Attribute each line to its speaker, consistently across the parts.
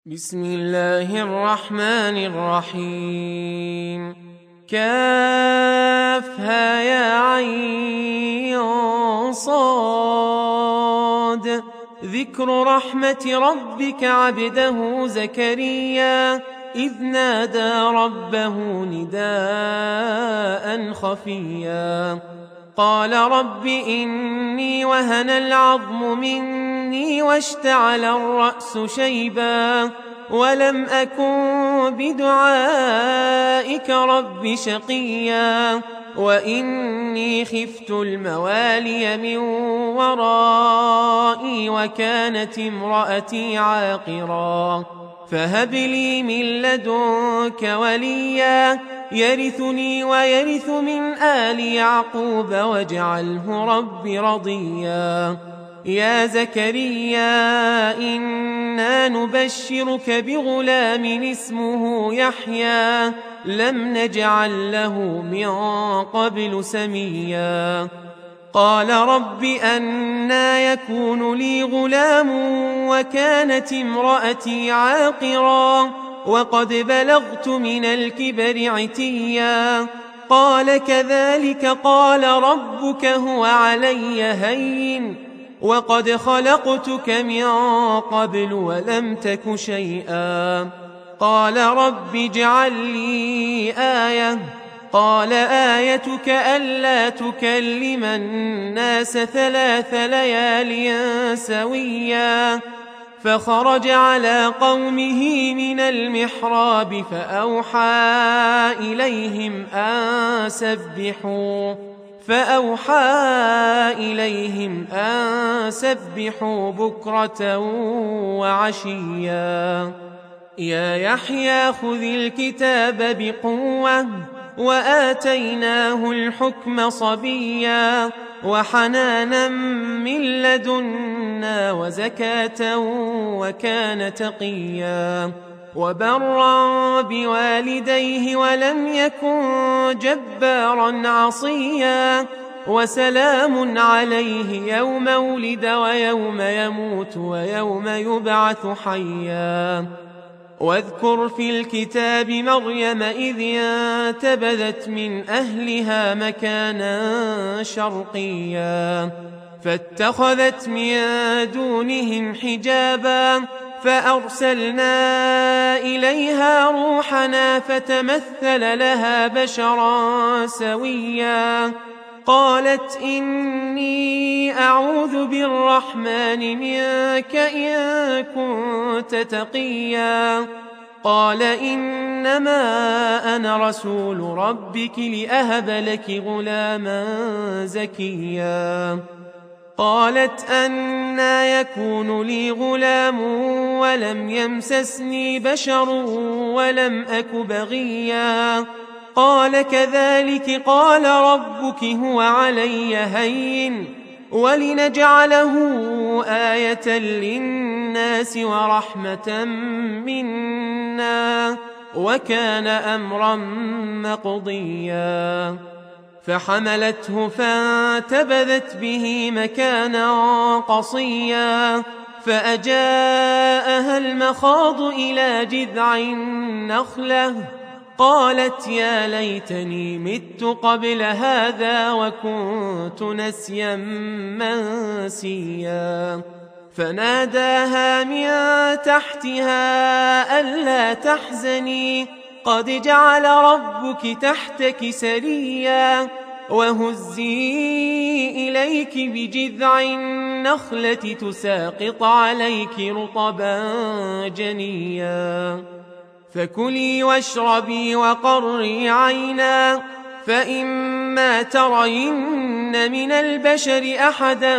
Speaker 1: بسم الله الرحمن الرحيم كافها يا عين صاد ذكر رحمة ربك عبده زكريا إذ نادى ربه نداء خفيا قال رب إني وهن العظم مني واشتعل الرأس شيبا ولم أكن بدعائك رب شقيا وإني خفت الموالي من ورائي وكانت امرأتي عاقرا فهب لي من لدنك وليا يرثني ويرث من آل يعقوب واجعله رب رضيا يا زكريا إنا نبشرك بغلام اسمه يحيى لم نجعل له من قبل سميا قال رب أنى يكون لي غلام وكانت امرأتي عاقرا وقد بلغت من الكبر عتيا قال كذلك قال ربك هو علي هين وقد خلقتك من قبل ولم تك شيئا قال رب اجعل لي آية قال آيتك ألا تكلم الناس 3 ليال سويا فخرج على قومه من المحراب فأوحى إليهم أن سبحوا بكرة وعشيا يا يحيى خذ الكتاب بقوة وآتيناه الحكم صبيا وحنانا من لدنا وزكاة وكان تقيا وبرا بوالديه ولم يكن جبارا عصيا وسلام عليه يوم ولد ويوم يموت ويوم يبعث حيا واذكر في الكتاب مريم إذ انتبذت من أهلها مكانا شرقيا فاتخذت من دونهم حجابا فأرسلنا إليها روحنا فتمثل لها بشرا سويا قالت إني أعوذ بالرحمن منك إن كنت تقيا قال إنما أنا رسول ربك لأهب لك غلاما زكيا قالت أنى يكون لي غلام ولم يمسسني بشر ولم أك بغيا قال كذلك قال ربك هو علي هين ولنجعله آية للناس ورحمة منا وكان أمرا مقضيا فحملته فانتبذت به مكانا قصيا فأجاءها المخاض إلى جذع النخلة قالت يا ليتني مت قبل هذا وكنت نسيا منسيا فناداها من تحتها ألا تحزني قد جعل ربك تحتك سريا وهزي إليك بجذع النخلة تساقط عليك رطبا جنيا فكلي واشربي وقري عينا فإما ترين من البشر أحدا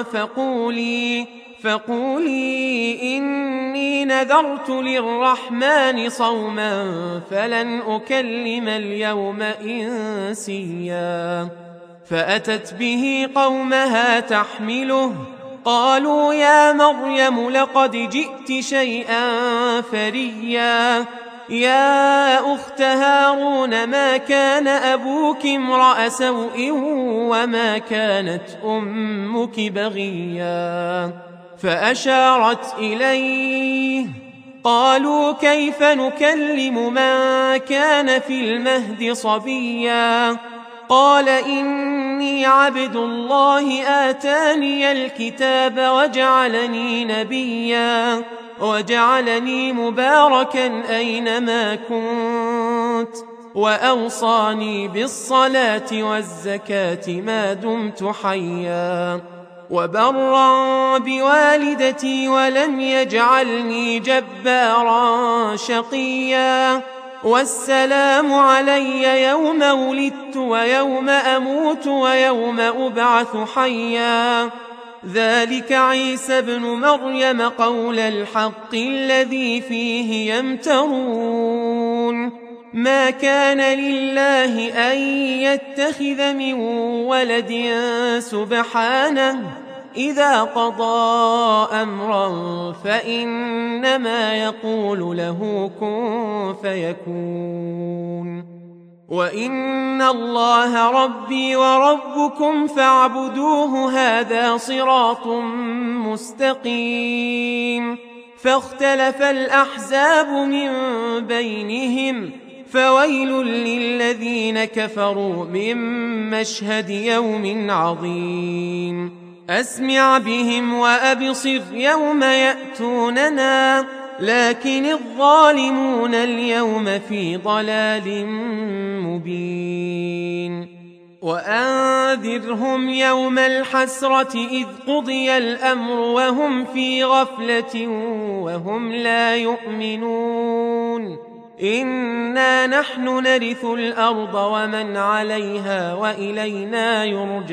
Speaker 1: فقولي إني نذرت للرحمن صوما فلن أكلم اليوم إنسيا فأتت به قومها تحمله قالوا يا مريم لقد جئت شيئا فريا يا أخت هارون ما كان أبوك امرأ سوء وما كانت أمك بغيا فأشارت إليه قالوا كيف نكلم من كان في المهد صبيا قال إني عبد الله آتاني الكتاب وجعلني نبيا وجعلني مباركا أينما كنت وأوصاني بالصلاة والزكاة ما دمت حيا وبرا بوالدتي ولم يجعلني جبارا شقيا والسلام علي يوم ولدت ويوم أموت ويوم أبعث حيا ذلك عيسى ابن مريم قول الحق الذي فيه يمترون ما كان لله أن يتخذ من ولد سبحانه إذا قضى أمرا فإنما يقول له كن فيكون وإن الله ربي وربكم فاعبدوه هذا صراط مستقيم فاختلف الأحزاب من بينهم فويل للذين كفروا من مشهد يوم عظيم أسمع بهم وأبصر يوم يأتوننا لكن الظالمون اليوم في ضلال مبين وأنذرهم يوم الحسرة إذ قضي الأمر وهم في غفلة وهم لا يؤمنون إنا نحن نرث الأرض ومن عليها وإلينا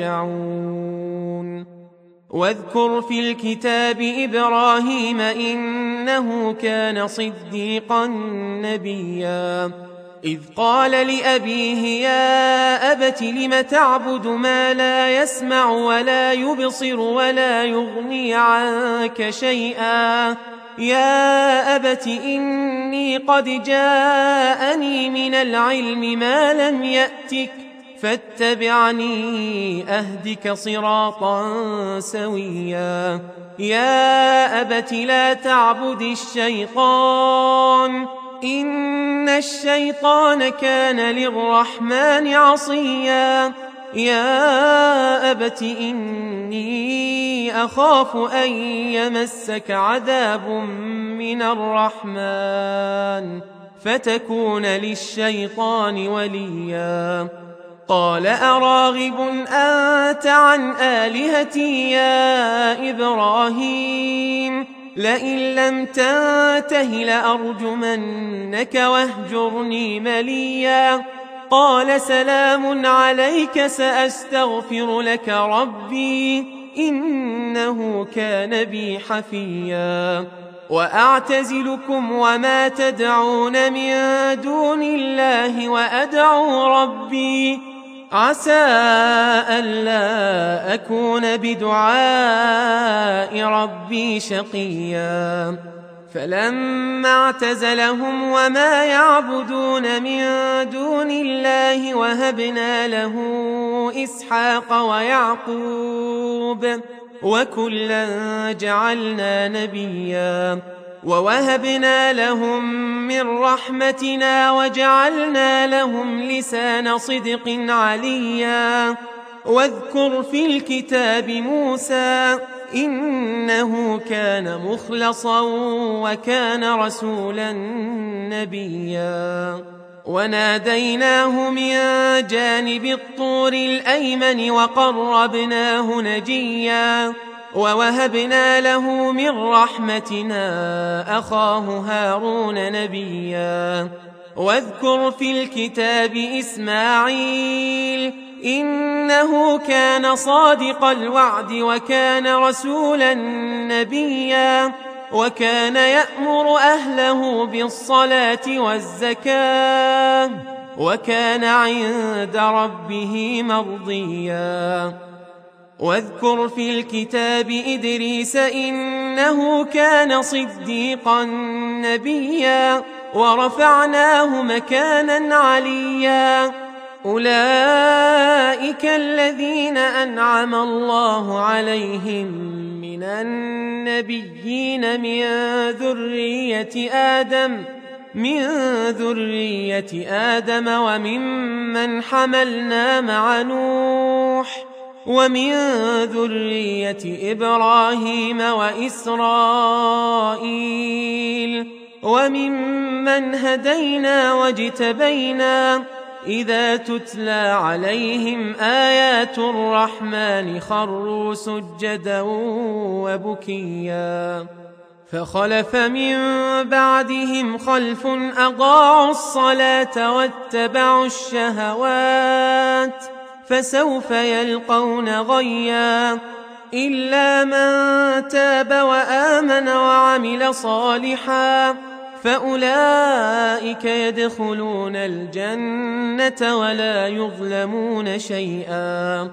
Speaker 1: يرجعون واذكر في الكتاب إبراهيم إنه كان صديقا نبيا إذ قال لأبيه يا أبت لم تعبد ما لا يسمع ولا يبصر ولا يغني عنك شيئا يا أبت إني قد جاءني من العلم ما لم يأتك فاتبعني أهدك صراطا سويا يا أبت لا تعبد الشيطان إن الشيطان كان للرحمن عصيا يا أبت إني أخاف أن يمسك عذاب من الرحمن فتكون للشيطان وليا قال أراغب أنت عن آلهتي يا إبراهيم لئن لم تنته لأرجمنك واهجرني مليا قال سلام عليك سأستغفر لك ربي إنه كان بي حفيا وأعتزلكم وما تدعون من دون الله وأدعو ربي عسى ألا أكون بدعاء ربي شقيا فلما اعتزلهم وما يعبدون من دون الله وهبنا له إسحاق ويعقوب وكلا جعلنا نبيا ووهبنا لهم من رحمتنا وجعلنا لهم لسان صدق عليا واذكر في الكتاب موسى إنه كان مخلصا وكان رسولا نبيا وناديناه من جانب الطور الأيمن وقربناه نجيا ووهبنا له من رحمتنا أخاه هارون نبيا واذكر في الكتاب إسماعيل إنه كان صادق الوعد وكان رسولا نبيا وكان يأمر أهله بالصلاة والزكاة وكان عند ربه مرضيا واذكر في الكتاب إدريس إنه كان صديقا نبيا ورفعناه مكانا عليا أولئك الذين أنعم الله عليهم من من النبيين من ذرية آدم وممن حملنا مع نوح ومن ذرية إبراهيم وإسرائيل وممن هدينا واجتبينا إذا تتلى عليهم آيات الرحمن خروا سجدا وبكيا فخلف من بعدهم خلف أضاعوا الصلاة واتبعوا الشهوات فسوف يلقون غيا إلا من تاب وآمن وعمل صالحا فأولئك يدخلون الجنة ولا يظلمون شيئا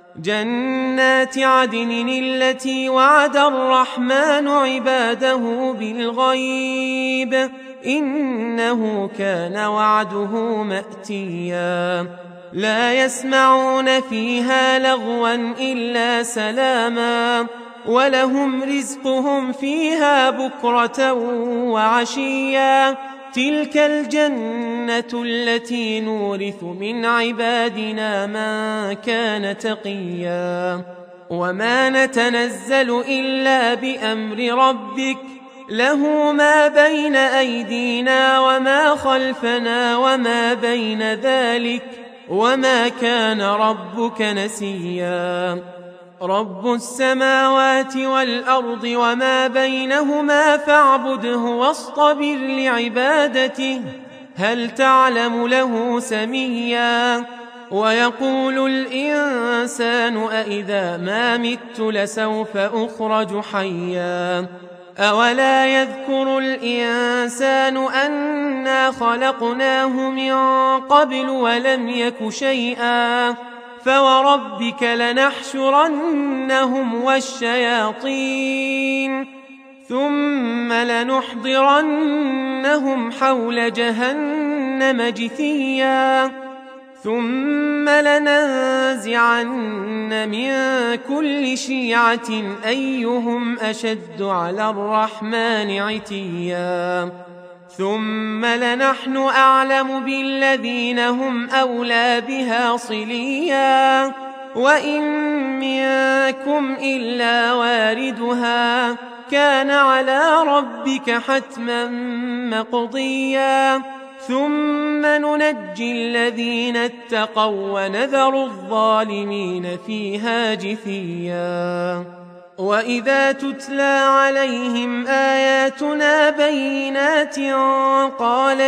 Speaker 1: جنات عدن التي وعد الرحمن عباده بالغيب إنه كان وعده مأتيا لا يسمعون فيها لغوا إلا سلاما ولهم رزقهم فيها بكرة وعشيا تلك الجنة التي نورث من عبادنا من كان تقيا وما نتنزل إلا بأمر ربك له ما بين أيدينا وما خلفنا وما بين ذلك وما كان ربك نسيا رب السماوات والأرض وما بينهما فاعبده واصطبر لعبادته هل تعلم له سميا ويقول الإنسان أإذا ما مت لسوف أخرج حيا أولا يذكر الإنسان أنا خلقناه من قبل ولم يك شيئا فوربك لنحشرنهم والشياطين ثم لنحضرنهم حول جهنم جثيا ثم لننزعن من كل شيعة أيهم أشد على الرحمن عتيا ثم لنحن أعلم بالذين هم أولى بها صليا وإن منكم إلا واردها كان على ربك حتما مقضيا ثم ننجي الذين اتقوا ونذر الظالمين فيها جثيا وإذا تتلى عليهم آياتنا بينات قال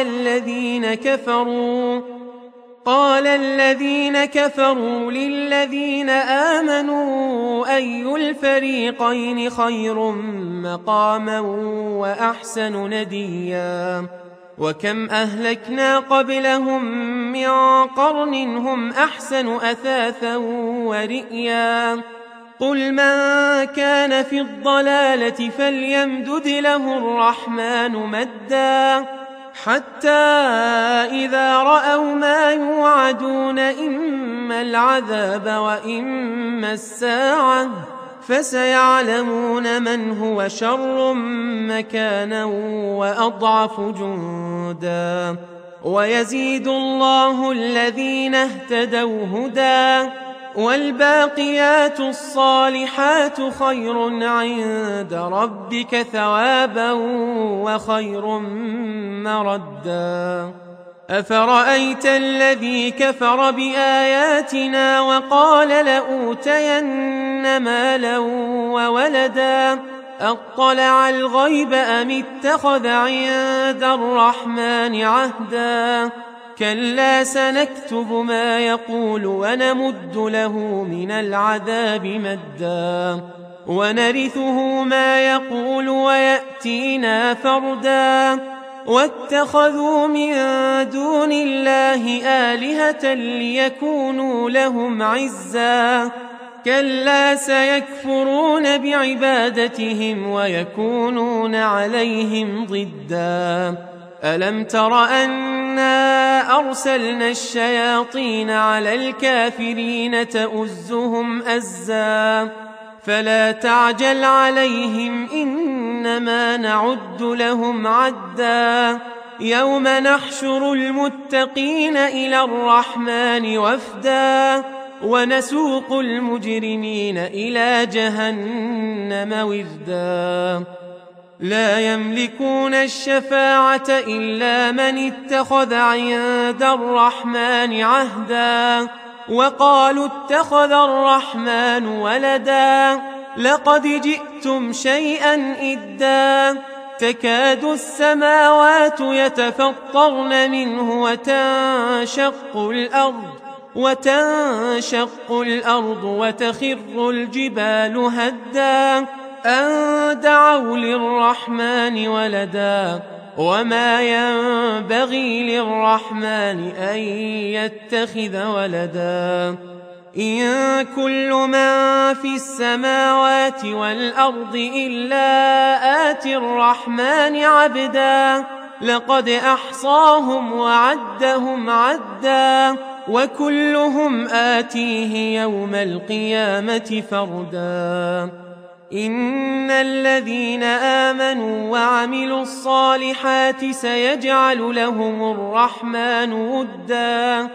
Speaker 1: الذين كفروا للذين آمنوا أي الفريقين خير مقاما وأحسن نديا وكم أهلكنا قبلهم من قرن هم أحسن أثاثا ورئيا قل من كان في الضلالة فليمدد له الرحمن مدا حتى إذا رأوا ما يوعدون إما العذاب وإما الساعة فسيعلمون من هو شر مكانا وأضعف جندا ويزيد الله الذين اهتدوا هدى والباقيات الصالحات خير عند ربك ثوابا وخير مردا أفرأيت الذي كفر بآياتنا وقال لأوتين مالا وولدا أطلع الغيب أم اتخذ عند الرحمن عهدا كلا سنكتب ما يقول ونمد له من العذاب مدا ونرثه ما يقول ويأتينا فردا واتخذوا من دون الله آلهة ليكونوا لهم عزا كلا سيكفرون بعبادتهم ويكونون عليهم ضدا ألم تر أنا أرسلنا الشياطين على الكافرين تؤزهم أزا فلا تعجل عليهم إنما نعد لهم عدا يوم نحشر المتقين إلى الرحمن وفدا ونسوق المجرمين إلى جهنم وردا لا يملكون الشفاعة إلا من اتخذ عند الرحمن عهدا وقالوا اتخذ الرحمن ولدا لقد جئتم شيئا إدا تكاد السماوات يتفطرن منه وتنشق الأرض وتخر الجبال هدا أن دعوا للرحمن ولدا وما ينبغي للرحمن أن يتخذ ولدا إن كل من في السماوات والأرض إلا آتي الرحمن عبدا لقد أحصاهم وعدهم عدا وكلهم آتيه يوم القيامة فردا إن الذين آمنوا وعملوا الصالحات سيجعل لهم الرحمن ودا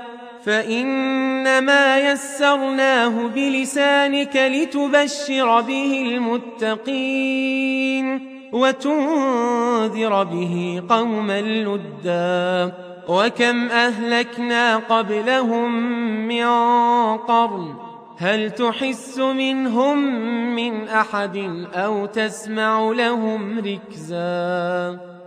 Speaker 1: فإنما يسرناه بلسانك لتبشر به المتقين وتنذر به قوما لدا وكم أهلكنا قبلهم من قرن هل تحس منهم من أحد أو تسمع لهم ركزا